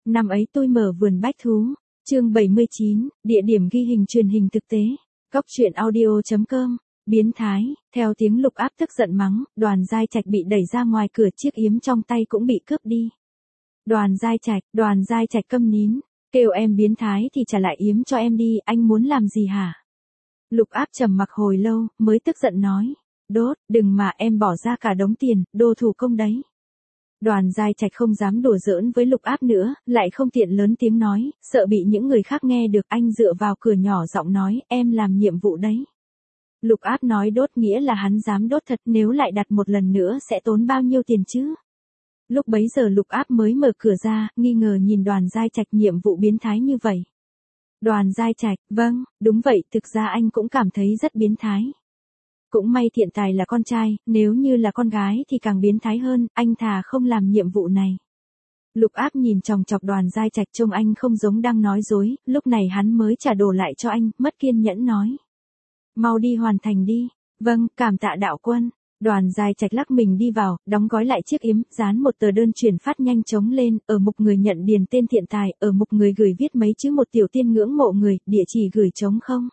Năm ấy tôi mở vườn bách thú. Chương 79, địa điểm ghi hình truyền hình thực tế. Góc truyện audio.com. Biến thái, theo tiếng Lục Áp tức giận mắng, Đoàn Giai Trạch bị đẩy ra ngoài cửa, chiếc yếm trong tay cũng bị cướp đi. Đoàn Giai Trạch câm nín, kêu em biến thái thì trả lại yếm cho em đi, anh muốn làm gì hả? Lục Áp trầm mặc hồi lâu, mới tức giận nói, đốt, đừng mà, em bỏ ra cả đống tiền, đồ thủ công đấy. Đoàn Giai Trạch không dám đùa giỡn với Lục Áp nữa, lại không tiện lớn tiếng nói, sợ bị những người khác nghe được, anh dựa vào cửa nhỏ giọng nói, em làm nhiệm vụ đấy. Lục Áp nói đốt nghĩa là hắn dám đốt thật, nếu lại đặt một lần nữa sẽ tốn bao nhiêu tiền chứ? Lúc bấy giờ Lục Áp mới mở cửa ra, nghi ngờ nhìn Đoàn Giai Trạch, nhiệm vụ biến thái như vậy. Đoàn Giai Trạch, vâng, đúng vậy, thực ra anh cũng cảm thấy rất biến thái. Cũng may Thiện Tài là con trai, nếu như là con gái thì càng biến thái hơn, anh thà không làm nhiệm vụ này. Lục Áp nhìn chòng chọc Đoàn Giai Trạch, trông anh không giống đang nói dối, lúc này hắn mới trả đồ lại cho anh, mất kiên nhẫn nói. Mau đi hoàn thành đi. Vâng, cảm tạ đạo quân. Đoàn Giai Trạch lắc mình đi vào, đóng gói lại chiếc yếm, dán một tờ đơn chuyển phát nhanh chóng lên, ở mục người nhận điền tên Thiện Tài, ở mục người gửi viết mấy chữ một tiểu tiên ngưỡng mộ người, địa chỉ gửi trống không.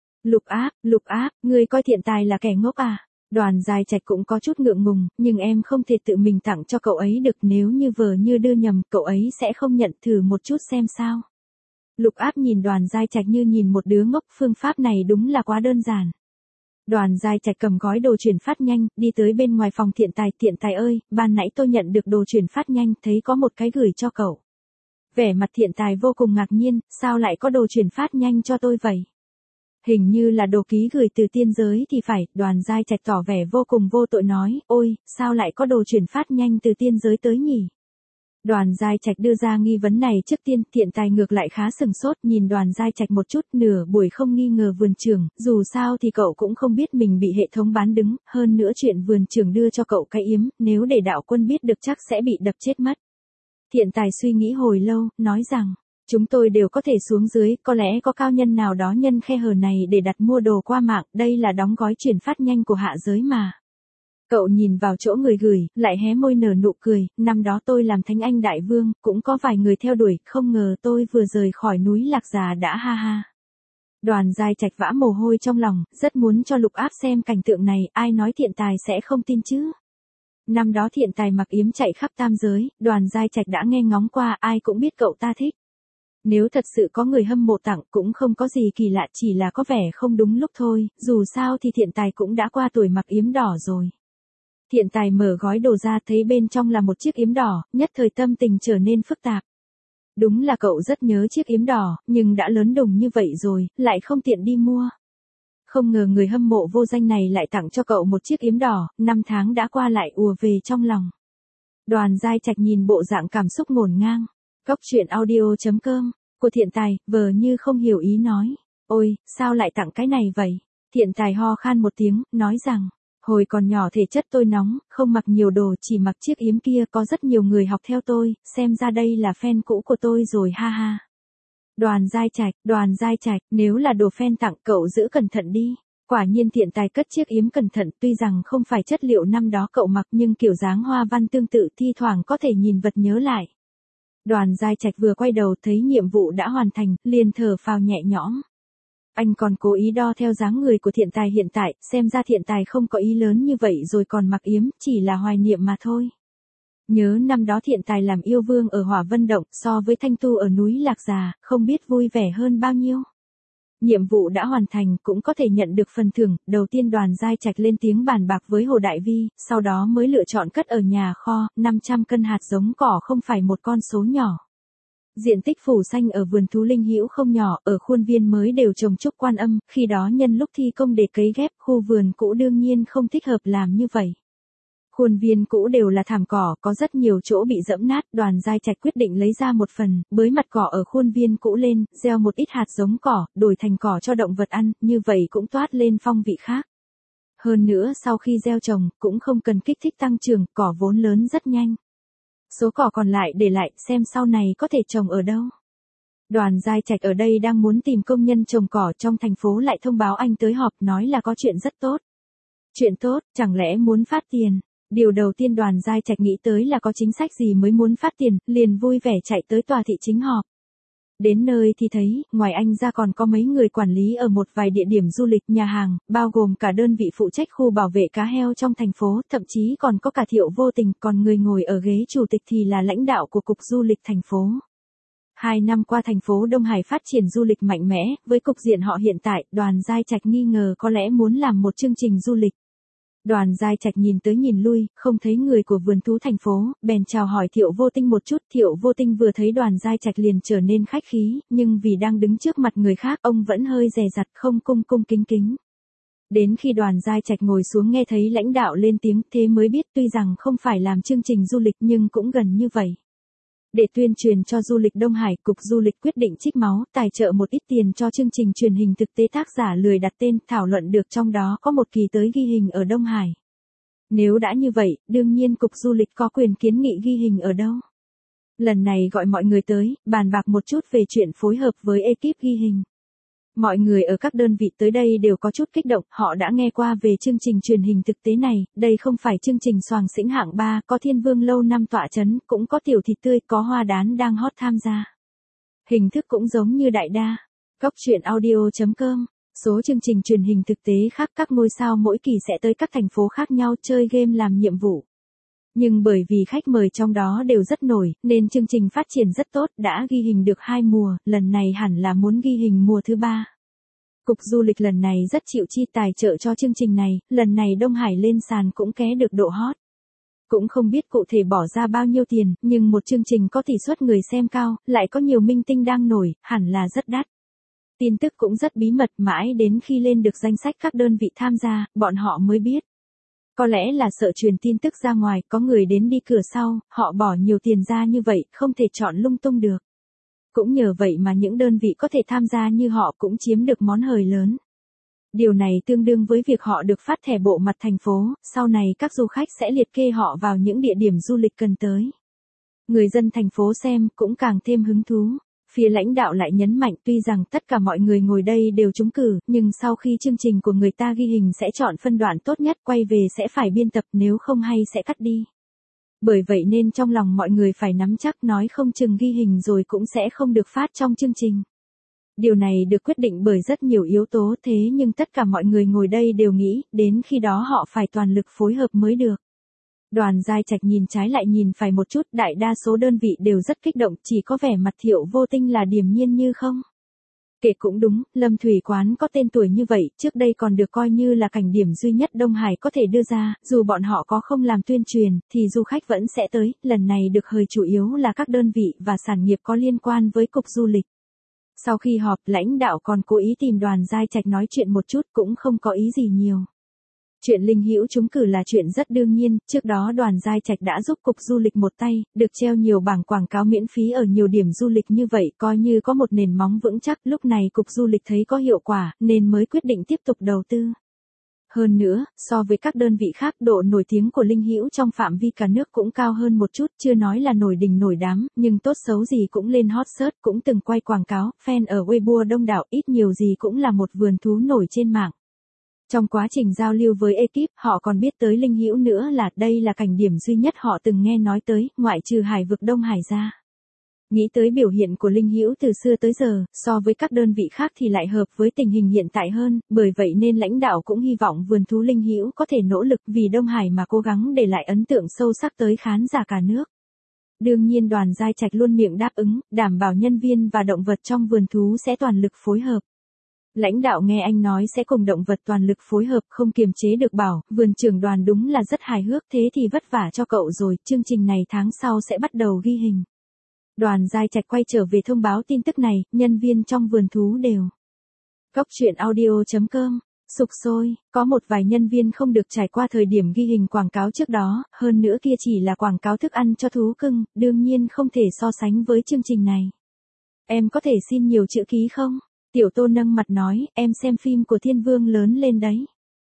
Lục Áp, ngươi coi Thiện Tài là kẻ ngốc à? Đoàn Giai Trạch cũng có chút ngượng ngùng, nhưng em không thể tự mình tặng cho cậu ấy được, nếu như vờ như đưa nhầm, cậu ấy sẽ không nhận, thử một chút xem sao. Lục Áp nhìn Đoàn Giai Trạch như nhìn một đứa ngốc, phương pháp này đúng là quá đơn giản. Đoàn Giai Trạch cầm gói đồ chuyển phát nhanh, đi tới bên ngoài phòng Thiện Tài ơi, ban nãy tôi nhận được đồ chuyển phát nhanh, thấy có một cái gửi cho cậu. Vẻ mặt Thiện Tài vô cùng ngạc nhiên, sao lại có đồ chuyển phát nhanh cho tôi vậy? Hình như là đồ ký gửi từ tiên giới thì phải. Đoàn Giai Trạch tỏ vẻ vô cùng vô tội nói, ôi, sao lại có đồ chuyển phát nhanh từ tiên giới tới nhỉ? Đoàn Giai Trạch đưa ra nghi vấn này trước tiên, Thiện Tài ngược lại khá sừng sốt, nhìn Đoàn Giai Trạch một chút, nửa buổi không nghi ngờ vườn trưởng, dù sao thì cậu cũng không biết mình bị hệ thống bán đứng, hơn nữa chuyện vườn trưởng đưa cho cậu cái yếm, nếu để đạo quân biết được chắc sẽ bị đập chết mất. Thiện Tài suy nghĩ hồi lâu, nói rằng, chúng tôi đều có thể xuống dưới, có lẽ có cao nhân nào đó nhân khe hở này để đặt mua đồ qua mạng, đây là đóng gói chuyển phát nhanh của hạ giới mà. Cậu nhìn vào chỗ người gửi, lại hé môi nở nụ cười, năm đó tôi làm Thánh Anh Đại Vương, cũng có vài người theo đuổi, không ngờ tôi vừa rời khỏi núi Lạc Già đã ha ha. Đoàn Giai Trạch vã mồ hôi trong lòng, rất muốn cho Lục Áp xem cảnh tượng này, ai nói Thiện Tài sẽ không tin chứ. Năm đó Thiện Tài mặc yếm chạy khắp tam giới, Đoàn Giai Trạch đã nghe ngóng qua, ai cũng biết cậu ta thích. Nếu thật sự có người hâm mộ tặng cũng không có gì kỳ lạ, chỉ là có vẻ không đúng lúc thôi, dù sao thì Thiện Tài cũng đã qua tuổi mặc yếm đỏ rồi. Thiện Tài mở gói đồ ra, thấy bên trong là một chiếc yếm đỏ, nhất thời tâm tình trở nên phức tạp. Đúng là cậu rất nhớ chiếc yếm đỏ, nhưng đã lớn đùng như vậy rồi, lại không tiện đi mua. Không ngờ người hâm mộ vô danh này lại tặng cho cậu một chiếc yếm đỏ, 5 tháng đã qua lại ùa về trong lòng. Đoàn Giai Trạch nhìn bộ dạng cảm xúc ngổn ngang. Góc truyện audio.com, của Thiện Tài, vờ như không hiểu ý nói. Ôi, sao lại tặng cái này vậy? Thiện Tài ho khan một tiếng, nói rằng, hồi còn nhỏ thể chất tôi nóng, không mặc nhiều đồ, chỉ mặc chiếc yếm kia, có rất nhiều người học theo tôi, xem ra đây là fan cũ của tôi rồi ha ha. Đoàn Giai Trạch, nếu là đồ fan tặng cậu giữ cẩn thận đi. Quả nhiên Thiện Tài cất chiếc yếm cẩn thận, tuy rằng không phải chất liệu năm đó cậu mặc nhưng kiểu dáng hoa văn tương tự, thi thoảng có thể nhìn vật nhớ lại. Đoàn Giai Trạch vừa quay đầu thấy nhiệm vụ đã hoàn thành, liền thở phào nhẹ nhõm. Anh còn cố ý đo theo dáng người của Thiện Tài hiện tại, xem ra Thiện Tài không có ý lớn như vậy rồi còn mặc yếm, chỉ là hoài niệm mà thôi. Nhớ năm đó Thiện Tài làm yêu vương ở Hỏa Vân Động, so với Thanh Tu ở núi Lạc Già, không biết vui vẻ hơn bao nhiêu. Nhiệm vụ đã hoàn thành, cũng có thể nhận được phần thưởng, đầu tiên Đoàn Giai Trạch lên tiếng bàn bạc với Hồ Đại Vi, sau đó mới lựa chọn cất ở nhà kho, 500 cân hạt giống cỏ không phải một con số nhỏ. Diện tích phủ xanh ở vườn thú Linh Hữu không nhỏ, ở khuôn viên mới đều trồng trúc Quan Âm, khi đó nhân lúc thi công để cấy ghép, khu vườn cũ đương nhiên không thích hợp làm như vậy. Khuôn viên cũ đều là thảm cỏ, có rất nhiều chỗ bị dẫm nát, Đoàn Giai Trạch quyết định lấy ra một phần, bới mặt cỏ ở khuôn viên cũ lên, gieo một ít hạt giống cỏ, đổi thành cỏ cho động vật ăn, như vậy cũng toát lên phong vị khác. Hơn nữa sau khi gieo trồng, cũng không cần kích thích tăng trưởng, cỏ vốn lớn rất nhanh. Số cỏ còn lại để lại, xem sau này có thể trồng ở đâu. Đoàn Giai Trạch ở đây đang muốn tìm công nhân trồng cỏ, trong thành phố lại thông báo anh tới họp, nói là có chuyện rất tốt. Chuyện tốt, chẳng lẽ muốn phát tiền? Điều đầu tiên Đoàn Giai Trạch nghĩ tới là có chính sách gì mới muốn phát tiền, liền vui vẻ chạy tới tòa thị chính họp. Đến nơi thì thấy, ngoài anh ra còn có mấy người quản lý ở một vài địa điểm du lịch, nhà hàng, bao gồm cả đơn vị phụ trách khu bảo vệ cá heo trong thành phố, thậm chí còn có cả Thiệu Vô Tình, còn người ngồi ở ghế chủ tịch thì là lãnh đạo của Cục Du lịch thành phố. 2 năm qua thành phố Đông Hải phát triển du lịch mạnh mẽ, với cục diện họ hiện tại, Đoàn Giai Trạch nghi ngờ có lẽ muốn làm một chương trình du lịch. Đoàn Giai Trạch nhìn tới nhìn lui, không thấy người của vườn thú thành phố, bèn chào hỏi Thiệu Vô Tinh một chút. Thiệu Vô Tinh vừa thấy Đoàn Giai Trạch liền trở nên khách khí, nhưng vì đang đứng trước mặt người khác, ông vẫn hơi dè dặt, không cung cung kính kính. Đến khi Đoàn Giai Trạch ngồi xuống nghe thấy lãnh đạo lên tiếng, thế mới biết tuy rằng không phải làm chương trình du lịch nhưng cũng gần như vậy. Để tuyên truyền cho du lịch Đông Hải, Cục Du lịch quyết định trích máu, tài trợ một ít tiền cho chương trình truyền hình thực tế tác giả lười đặt tên, thảo luận được trong đó có một kỳ tới ghi hình ở Đông Hải. Nếu đã như vậy, đương nhiên Cục Du lịch có quyền kiến nghị ghi hình ở đâu. Lần này gọi mọi người tới, bàn bạc một chút về chuyện phối hợp với ekip ghi hình. Mọi người ở các đơn vị tới đây đều có chút kích động, họ đã nghe qua về chương trình truyền hình thực tế này, đây không phải chương trình xoàng xĩnh hạng 3, có Thiên Vương lâu năm tọa chấn, cũng có tiểu thịt tươi, có Hoa Đán đang hot tham gia. Hình thức cũng giống như đại đa. Góc truyện audio.com. Số chương trình truyền hình thực tế khác, các ngôi sao mỗi kỳ sẽ tới các thành phố khác nhau chơi game làm nhiệm vụ. Nhưng bởi vì khách mời trong đó đều rất nổi, nên chương trình phát triển rất tốt, đã ghi hình được 2 mùa, lần này hẳn là muốn ghi hình mùa thứ 3. Cục Du lịch lần này rất chịu chi tài trợ cho chương trình này, lần này Đông Hải lên sàn cũng ké được độ hot. Cũng không biết cụ thể bỏ ra bao nhiêu tiền, nhưng một chương trình có tỷ suất người xem cao, lại có nhiều minh tinh đang nổi, hẳn là rất đắt. Tin tức cũng rất bí mật, mãi đến khi lên được danh sách các đơn vị tham gia, bọn họ mới biết. Có lẽ là sợ truyền tin tức ra ngoài, có người đến đi cửa sau, họ bỏ nhiều tiền ra như vậy, không thể chọn lung tung được. Cũng nhờ vậy mà những đơn vị có thể tham gia như họ cũng chiếm được món hời lớn. Điều này tương đương với việc họ được phát thẻ bộ mặt thành phố, sau này các du khách sẽ liệt kê họ vào những địa điểm du lịch cần tới. Người dân thành phố xem cũng càng thêm hứng thú. Phía lãnh đạo lại nhấn mạnh tuy rằng tất cả mọi người ngồi đây đều trúng cử, nhưng sau khi chương trình của người ta ghi hình sẽ chọn phân đoạn tốt nhất, quay về sẽ phải biên tập, nếu không hay sẽ cắt đi. Bởi vậy nên trong lòng mọi người phải nắm chắc, nói không chừng ghi hình rồi cũng sẽ không được phát trong chương trình. Điều này được quyết định bởi rất nhiều yếu tố, thế nhưng tất cả mọi người ngồi đây đều nghĩ, đến khi đó họ phải toàn lực phối hợp mới được. Đoàn Giai Trạch nhìn trái lại nhìn phải một chút, đại đa số đơn vị đều rất kích động, chỉ có vẻ mặt Thiệu Vô Tinh là điềm nhiên như không. Kể cũng đúng, Lâm Thủy Quán có tên tuổi như vậy, trước đây còn được coi như là cảnh điểm duy nhất Đông Hải có thể đưa ra, dù bọn họ có không làm tuyên truyền, thì du khách vẫn sẽ tới, lần này được hời chủ yếu là các đơn vị và sản nghiệp có liên quan với Cục Du lịch. Sau khi họp, lãnh đạo còn cố ý tìm Đoàn Giai Trạch nói chuyện một chút, cũng không có ý gì nhiều. Chuyện Linh Hữu trúng cử là chuyện rất đương nhiên, trước đó Đoàn Giai Trạch đã giúp Cục Du lịch một tay, được treo nhiều bảng quảng cáo miễn phí ở nhiều điểm du lịch như vậy, coi như có một nền móng vững chắc, lúc này Cục Du lịch thấy có hiệu quả, nên mới quyết định tiếp tục đầu tư. Hơn nữa, so với các đơn vị khác, độ nổi tiếng của Linh Hữu trong phạm vi cả nước cũng cao hơn một chút, chưa nói là nổi đình nổi đám, nhưng tốt xấu gì cũng lên hot search, cũng từng quay quảng cáo, fan ở Weibo đông đảo, ít nhiều gì cũng là một vườn thú nổi trên mạng. Trong quá trình giao lưu với ekip, họ còn biết tới Linh Hữu nữa, là đây là cảnh điểm duy nhất họ từng nghe nói tới, ngoại trừ hải vực Đông Hải ra. Nghĩ tới biểu hiện của Linh Hữu từ xưa tới giờ, so với các đơn vị khác thì lại hợp với tình hình hiện tại hơn, bởi vậy nên lãnh đạo cũng hy vọng vườn thú Linh Hữu có thể nỗ lực vì Đông Hải mà cố gắng để lại ấn tượng sâu sắc tới khán giả cả nước. Đương nhiên Đoàn Giai Trạch luôn miệng đáp ứng, đảm bảo nhân viên và động vật trong vườn thú sẽ toàn lực phối hợp. Lãnh đạo nghe anh nói sẽ cùng động vật toàn lực phối hợp, không kiềm chế được bảo, vườn trưởng Đoàn đúng là rất hài hước, thế thì vất vả cho cậu rồi, chương trình này tháng sau sẽ bắt đầu ghi hình. Đoàn Giai Trạch quay trở về thông báo tin tức này, nhân viên trong vườn thú đều. Góc truyện audio.com, sục sôi, có một vài nhân viên không được trải qua thời điểm ghi hình quảng cáo trước đó, hơn nữa kia chỉ là quảng cáo thức ăn cho thú cưng, đương nhiên không thể so sánh với chương trình này. Em có thể xin nhiều chữ ký không? Tiểu Tô nâng mặt nói, em xem phim của Thiên Vương lớn lên đấy.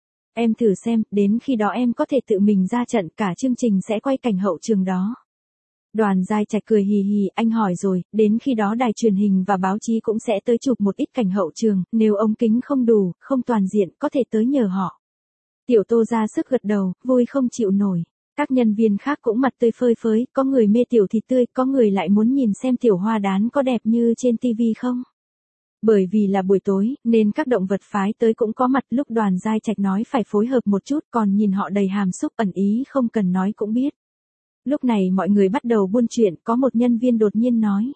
Em thử xem, đến khi đó em có thể tự mình ra trận, cả chương trình sẽ quay cảnh hậu trường đó. Đoàn Giai Trạch cười hì hì, anh hỏi rồi, đến khi đó đài truyền hình và báo chí cũng sẽ tới chụp một ít cảnh hậu trường, nếu ống kính không đủ, không toàn diện, có thể tới nhờ họ. Tiểu Tô ra sức gật đầu, vui không chịu nổi. Các nhân viên khác cũng mặt tươi phơi phới, có người mê tiểu thịt tươi, có người lại muốn nhìn xem tiểu hoa đán có đẹp như trên TV không. Bởi vì là buổi tối, nên các động vật phái tới cũng có mặt. Lúc Đoàn Giai Trạch nói phải phối hợp một chút, còn nhìn họ đầy hàm xúc ẩn ý không cần nói cũng biết. Lúc này mọi người bắt đầu buôn chuyện, có một nhân viên đột nhiên nói.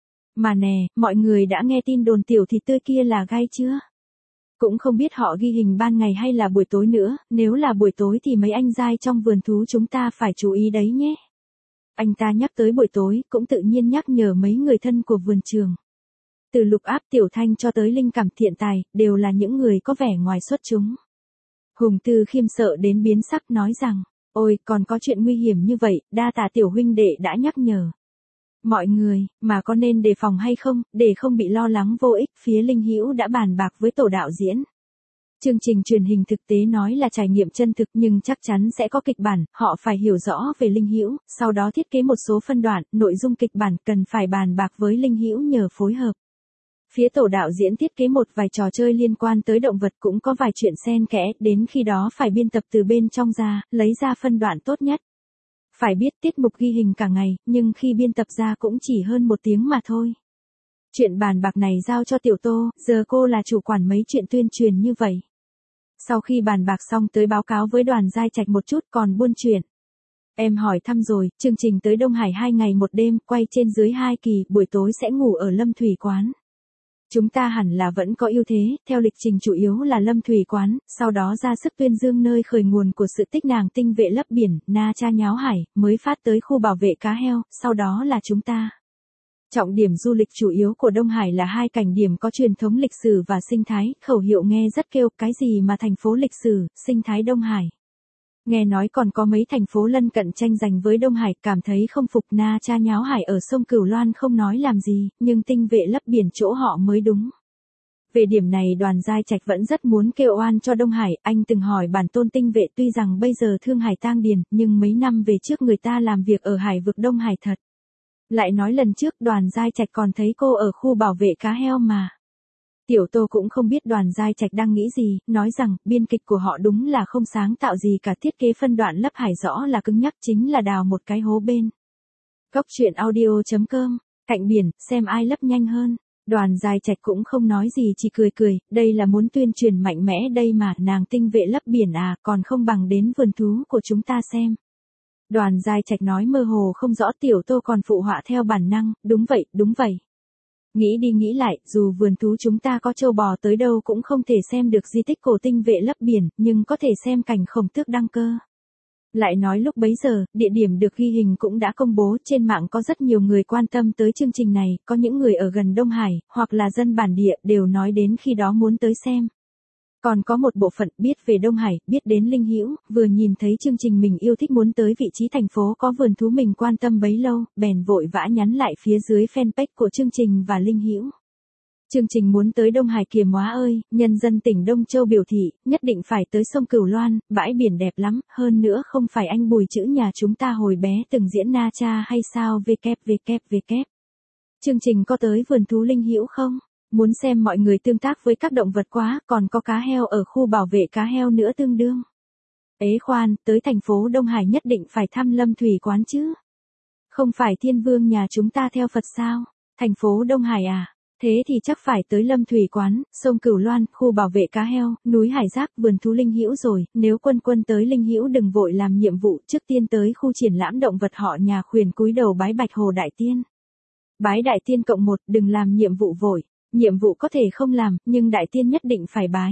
Mà nè, mọi người đã nghe tin đồn tiểu thịt tươi kia là gai chưa? Cũng không biết họ ghi hình ban ngày hay là buổi tối nữa, nếu là buổi tối thì mấy anh giai trong vườn thú chúng ta phải chú ý đấy nhé. Anh ta nhắc tới buổi tối, cũng tự nhiên nhắc nhở mấy người thân của vườn trường. Từ Lục Áp Tiểu Thanh cho tới Linh Cảm Thiện Tài, đều là những người có vẻ ngoài xuất chúng. Hùng Tư khiêm sợ đến biến sắc nói rằng, ôi còn có chuyện nguy hiểm như vậy, đa tạ tiểu huynh đệ đã nhắc nhở. Mọi người, mà có nên đề phòng hay không, để không bị lo lắng vô ích, phía Linh Hữu đã bàn bạc với tổ đạo diễn. Chương trình truyền hình thực tế nói là trải nghiệm chân thực nhưng chắc chắn sẽ có kịch bản, họ phải hiểu rõ về Linh Hữu, sau đó thiết kế một số phân đoạn, nội dung kịch bản cần phải bàn bạc với Linh Hữu nhờ phối hợp. Phía tổ đạo diễn thiết kế một vài trò chơi liên quan tới động vật cũng có vài chuyện xen kẽ, đến khi đó phải biên tập từ bên trong ra, lấy ra phân đoạn tốt nhất. Phải biết tiết mục ghi hình cả ngày, nhưng khi biên tập ra cũng chỉ hơn 1 tiếng mà thôi. Chuyện bàn bạc này giao cho Tiểu Tô, giờ cô là chủ quản mấy chuyện tuyên truyền như vậy. Sau khi bàn bạc xong tới báo cáo với Đoàn Giai Trạch một chút còn buôn chuyện. Em hỏi thăm rồi, chương trình tới Đông Hải 2 ngày 1 đêm, quay trên dưới 2 kỳ, buổi tối sẽ ngủ ở Lâm Thủy Quán. Chúng ta hẳn là vẫn có ưu thế, theo lịch trình chủ yếu là Lâm Thủy Quán, sau đó ra sức tuyên dương nơi khởi nguồn của sự tích nàng tinh vệ lấp biển, Na Cha Nháo Hải, mới phát tới khu bảo vệ cá heo, sau đó là chúng ta. Trọng điểm du lịch chủ yếu của Đông Hải là 2 cảnh điểm có truyền thống lịch sử và sinh thái, khẩu hiệu nghe rất kêu, cái gì mà thành phố lịch sử, sinh thái Đông Hải. Nghe nói còn có mấy thành phố lân cận tranh giành với Đông Hải, cảm thấy không phục. Na Cha Nháo Hải ở sông Cửu Loan không nói làm gì, nhưng tinh vệ lấp biển chỗ họ mới đúng. Về điểm này Đoàn Giai Trạch vẫn rất muốn kêu oan cho Đông Hải, anh từng hỏi bản tôn tinh vệ tuy rằng bây giờ thương hải tang điền, nhưng mấy năm về trước người ta làm việc ở hải vực Đông Hải thật. Lại nói lần trước Đoàn Giai Trạch còn thấy cô ở khu bảo vệ cá heo mà. Tiểu Tô cũng không biết Đoàn Giai Trạch đang nghĩ gì, nói rằng, biên kịch của họ đúng là không sáng tạo gì cả, thiết kế phân đoạn lấp hải rõ là cứng nhắc, chính là đào một cái hố bên. Góc truyện audio.com, cạnh biển, xem ai lấp nhanh hơn. Đoàn Giai Trạch cũng không nói gì chỉ cười cười, đây là muốn tuyên truyền mạnh mẽ đây mà, nàng tinh vệ lấp biển à, còn không bằng đến vườn thú của chúng ta xem. Đoàn Giai Trạch nói mơ hồ không rõ, Tiểu Tô còn phụ họa theo bản năng, đúng vậy, đúng vậy. Nghĩ đi nghĩ lại, dù vườn thú chúng ta có trâu bò tới đâu cũng không thể xem được di tích cổ tinh vệ lấp biển, nhưng có thể xem cảnh khổng tước đăng cơ. Lại nói lúc bấy giờ, địa điểm được ghi hình cũng đã công bố, trên mạng có rất nhiều người quan tâm tới chương trình này, có những người ở gần Đông Hải, hoặc là dân bản địa, đều nói đến khi đó muốn tới xem. Còn có một bộ phận biết về Đông Hải, biết đến Linh Hữu, vừa nhìn thấy chương trình mình yêu thích muốn tới vị trí thành phố có vườn thú mình quan tâm bấy lâu, bèn vội vã nhắn lại phía dưới fanpage của chương trình và Linh Hữu. Chương trình muốn tới Đông Hải kìa móa ơi, nhân dân tỉnh Đông Châu biểu thị, nhất định phải tới sông Cửu Loan, bãi biển đẹp lắm, hơn nữa không phải anh Bùi chữ nhà chúng ta hồi bé từng diễn Na Cha hay sao www. Chương trình có tới vườn thú Linh Hữu không? Muốn xem mọi người tương tác với các động vật quá, còn có cá heo ở khu bảo vệ cá heo nữa tương đương. Ế khoan, tới thành phố Đông Hải nhất định phải thăm Lâm Thủy Quán chứ. Không phải Thiên Vương nhà chúng ta theo Phật sao? Thành phố Đông Hải à? Thế thì chắc phải tới Lâm Thủy Quán, sông Cửu Loan, khu bảo vệ cá heo, núi Hải Giác, vườn thú Linh Hữu rồi, nếu quân tới Linh Hữu đừng vội làm nhiệm vụ, trước tiên tới khu triển lãm động vật họ nhà khuyển cúi đầu bái Bạch Hồ Đại Tiên. Bái Đại Tiên cộng 1, đừng làm nhiệm vụ vội. Nhiệm vụ có thể không làm, nhưng Đại Tiên nhất định phải bái.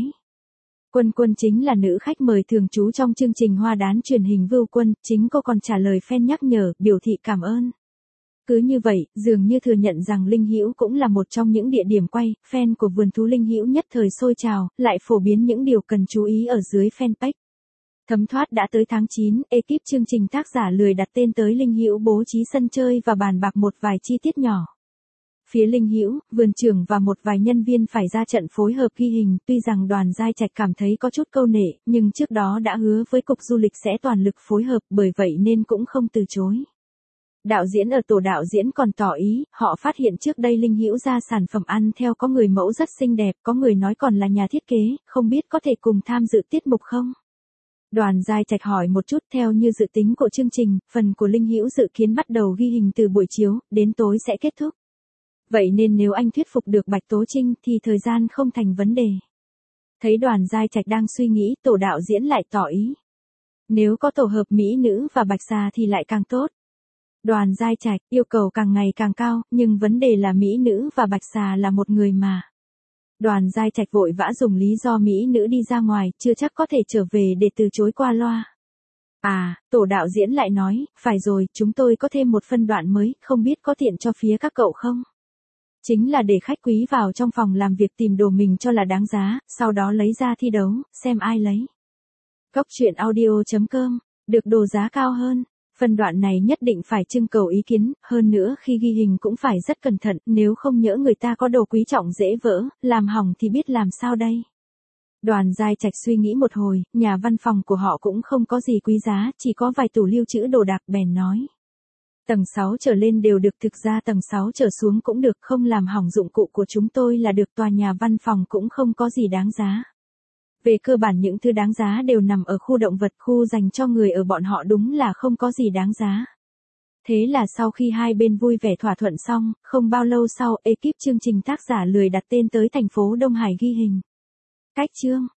Quân chính là nữ khách mời thường trú trong chương trình Hoa Đán truyền hình Vưu Quân, chính cô còn trả lời fan nhắc nhở, biểu thị cảm ơn. Cứ như vậy, dường như thừa nhận rằng Linh Hữu cũng là một trong những địa điểm quay, fan của vườn thú Linh Hữu nhất thời sôi trào, lại phổ biến những điều cần chú ý ở dưới fanpage. Thấm thoát đã tới tháng 9, ekip chương trình tác giả lười đặt tên tới Linh Hữu bố trí sân chơi và bàn bạc một vài chi tiết nhỏ. Phía Linh Hữu, vườn trưởng và một vài nhân viên phải ra trận phối hợp ghi hình, tuy rằng Đoàn Giai Trạch cảm thấy có chút câu nệ, nhưng trước đó đã hứa với Cục Du lịch sẽ toàn lực phối hợp, bởi vậy nên cũng không từ chối. Đạo diễn ở tổ đạo diễn còn tỏ ý, họ phát hiện trước đây Linh Hữu ra sản phẩm ăn theo có người mẫu rất xinh đẹp, có người nói còn là nhà thiết kế, không biết có thể cùng tham dự tiết mục không? Đoàn Giai Trạch hỏi một chút. Theo như dự tính của chương trình, phần của Linh Hữu dự kiến bắt đầu ghi hình từ buổi chiếu, đến tối sẽ kết thúc. Vậy nên nếu anh thuyết phục được Bạch Tố Trinh thì thời gian không thành vấn đề. Thấy Đoàn Giai Trạch đang suy nghĩ, tổ đạo diễn lại tỏ ý. Nếu có tổ hợp mỹ nữ và bạch xà thì lại càng tốt. Đoàn Giai Trạch yêu cầu càng ngày càng cao, nhưng vấn đề là mỹ nữ và bạch xà là một người mà. Đoàn Giai Trạch vội vã dùng lý do mỹ nữ đi ra ngoài, chưa chắc có thể trở về để từ chối qua loa. À, tổ đạo diễn lại nói, phải rồi, chúng tôi có thêm một phân đoạn mới, không biết có tiện cho phía các cậu không? Chính là để khách quý vào trong phòng làm việc tìm đồ mình cho là đáng giá, sau đó lấy ra thi đấu, xem ai lấy. Cóc truyện audio.com, được đồ giá cao hơn. Phân đoạn này nhất định phải trưng cầu ý kiến, hơn nữa khi ghi hình cũng phải rất cẩn thận, nếu không nhỡ người ta có đồ quý trọng dễ vỡ, làm hỏng thì biết làm sao đây. Đoàn Giai Trạch suy nghĩ một hồi, nhà văn phòng của họ cũng không có gì quý giá, chỉ có vài tủ lưu trữ đồ đạc, bèn nói. Tầng 6 trở lên đều được, thực ra tầng 6 trở xuống cũng được, không làm hỏng dụng cụ của chúng tôi là được, tòa nhà văn phòng cũng không có gì đáng giá. Về cơ bản những thứ đáng giá đều nằm ở khu động vật, khu dành cho người ở bọn họ đúng là không có gì đáng giá. Thế là sau khi hai bên vui vẻ thỏa thuận xong, không bao lâu sau, ekip chương trình tác giả lười đặt tên tới thành phố Đông Hải ghi hình. Cách chương